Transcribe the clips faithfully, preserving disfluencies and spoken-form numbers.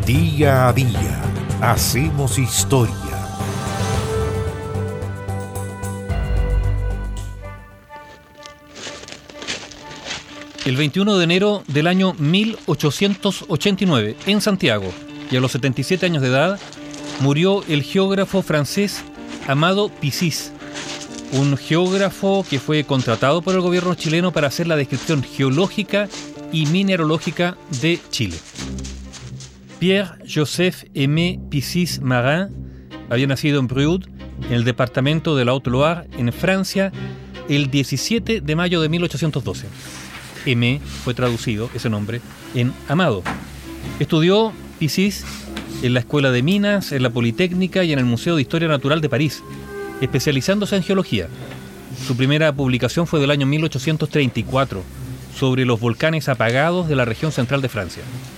Día a día hacemos historia. El veintiuno de enero del año mil ochocientos ochenta y nueve, en Santiago, y a los setenta y siete años de edad, murió el geógrafo francés Amado Pizis, un geógrafo que fue contratado por el gobierno chileno para hacer la descripción geológica y mineralógica de Chile. Pierre-Joseph Aimé Pizis Marin había nacido en Brioude, en el departamento de la Haute-Loire, en Francia, el diecisiete de mayo de mil ochocientos doce. Aimé fue traducido, ese nombre, en Amado. Estudió Pizis en la Escuela de Minas, en la Politécnica y en el Museo de Historia Natural de París, especializándose en geología. Su primera publicación fue del año mil ochocientos treinta y cuatro, sobre los volcanes apagados de la región central de Francia.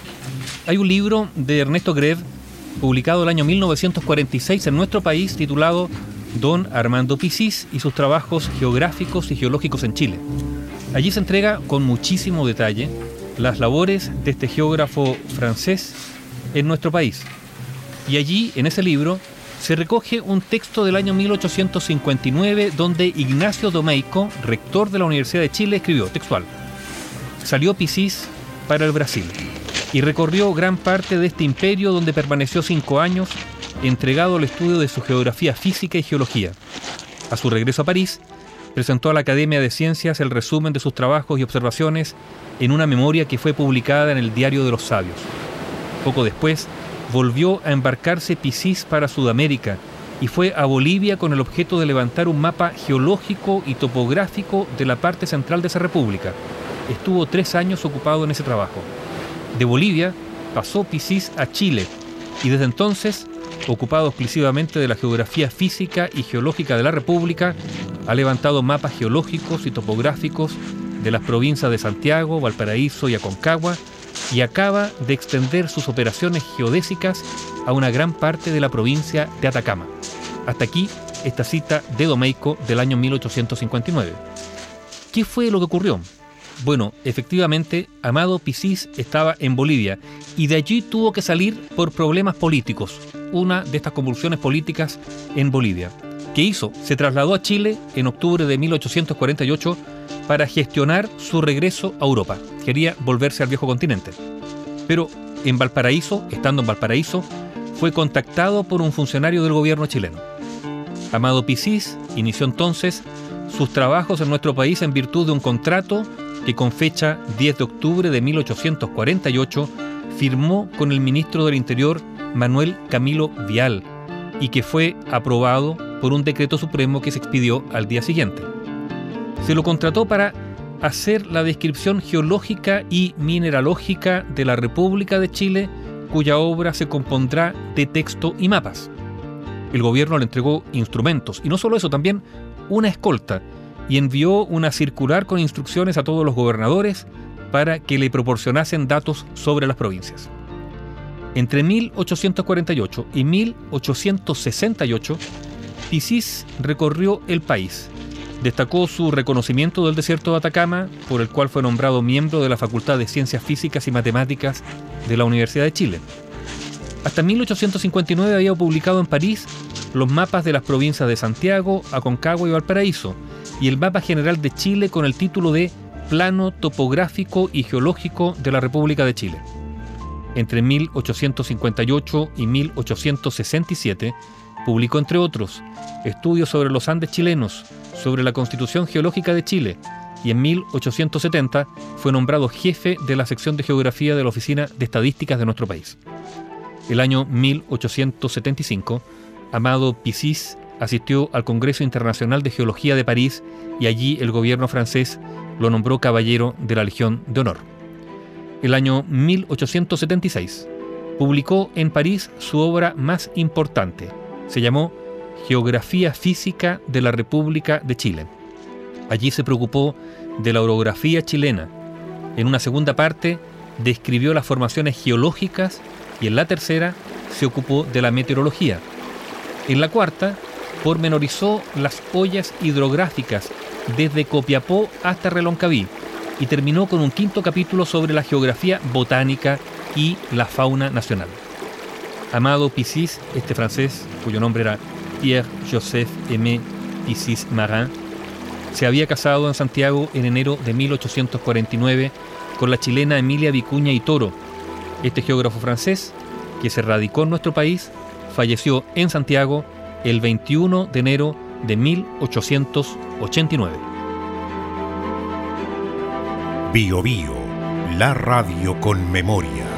Hay un libro de Ernesto Greve, publicado el año mil novecientos cuarenta y seis en nuestro país, titulado Don Armando Pizis y sus trabajos geográficos y geológicos en Chile. Allí se entrega con muchísimo detalle las labores de este geógrafo francés en nuestro país. Y allí, en ese libro, se recoge un texto del año mil ochocientos cincuenta y nueve donde Ignacio Domeyko, rector de la Universidad de Chile, escribió textual: salió Pizis para el Brasil y recorrió gran parte de este imperio, donde permaneció cinco años entregado al estudio de su geografía física y geología. A su regreso a París, presentó a la Academia de Ciencias el resumen de sus trabajos y observaciones en una memoria que fue publicada en el Diario de los Sabios. Poco después, volvió a embarcarse Pizis para Sudamérica y fue a Bolivia con el objeto de levantar un mapa geológico y topográfico de la parte central de esa república. Estuvo tres años ocupado en ese trabajo. De Bolivia pasó Pizis a Chile y desde entonces, ocupado exclusivamente de la geografía física y geológica de la república, ha levantado mapas geológicos y topográficos de las provincias de Santiago, Valparaíso y Aconcagua, y acaba de extender sus operaciones geodésicas a una gran parte de la provincia de Atacama. Hasta aquí esta cita de Domeyko del año mil ochocientos cincuenta y nueve. ¿Qué fue lo que ocurrió? Bueno, efectivamente, Amado Pizis estaba en Bolivia y de allí tuvo que salir por problemas políticos, una de estas convulsiones políticas en Bolivia. ¿Qué hizo? Se trasladó a Chile en octubre de mil ochocientos cuarenta y ocho para gestionar su regreso a Europa. Quería volverse al viejo continente. Pero en Valparaíso, estando en Valparaíso, fue contactado por un funcionario del gobierno chileno. Amado Pizis inició entonces sus trabajos en nuestro país en virtud de un contrato que con fecha diez de octubre de mil ochocientos cuarenta y ocho firmó con el ministro del Interior Manuel Camilo Vial y que fue aprobado por un decreto supremo que se expidió al día siguiente. Se lo contrató para hacer la descripción geológica y mineralógica de la República de Chile, cuya obra se compondrá de texto y mapas. El gobierno le entregó instrumentos y no solo eso, también una escolta, y envió una circular con instrucciones a todos los gobernadores para que le proporcionasen datos sobre las provincias. Entre mil ochocientos cuarenta y ocho y mil ochocientos sesenta y ocho, Pizis recorrió el país. Destacó su reconocimiento del desierto de Atacama, por el cual fue nombrado miembro de la Facultad de Ciencias Físicas y Matemáticas de la Universidad de Chile. Hasta mil ochocientos cincuenta y nueve había publicado en París los mapas de las provincias de Santiago, Aconcagua y Valparaíso, y el mapa general de Chile con el título de Plano Topográfico y Geológico de la República de Chile. Entre mil ochocientos cincuenta y ocho y mil ochocientos sesenta y siete publicó, entre otros, estudios sobre los Andes chilenos, sobre la Constitución Geológica de Chile, y en mil ochocientos setenta fue nombrado jefe de la sección de Geografía de la Oficina de Estadísticas de nuestro país. El año mil ochocientos setenta y cinco, Amado Pizis asistió al Congreso Internacional de Geología de París y allí el gobierno francés lo nombró caballero de la Legión de Honor. El año mil ochocientos setenta y seis publicó en París su obra más importante. Se llamó Geografía Física de la República de Chile. Allí se preocupó de la orografía chilena. En una segunda parte describió las formaciones geológicas y en la tercera se ocupó de la meteorología. En la cuarta pormenorizó las ollas hidrográficas desde Copiapó hasta Reloncaví y terminó con un quinto capítulo sobre la geografía botánica y la fauna nacional. Amado Pisis, este francés, cuyo nombre era Pierre-Joseph Aimé Pisis Marin, se había casado en Santiago en enero de mil ochocientos cuarenta y nueve con la chilena Emilia Vicuña y Toro. Este geógrafo francés, que se radicó en nuestro país, falleció en Santiago el veintiuno de enero de mil ochocientos ochenta y nueve. Bio Bio, la radio con memoria.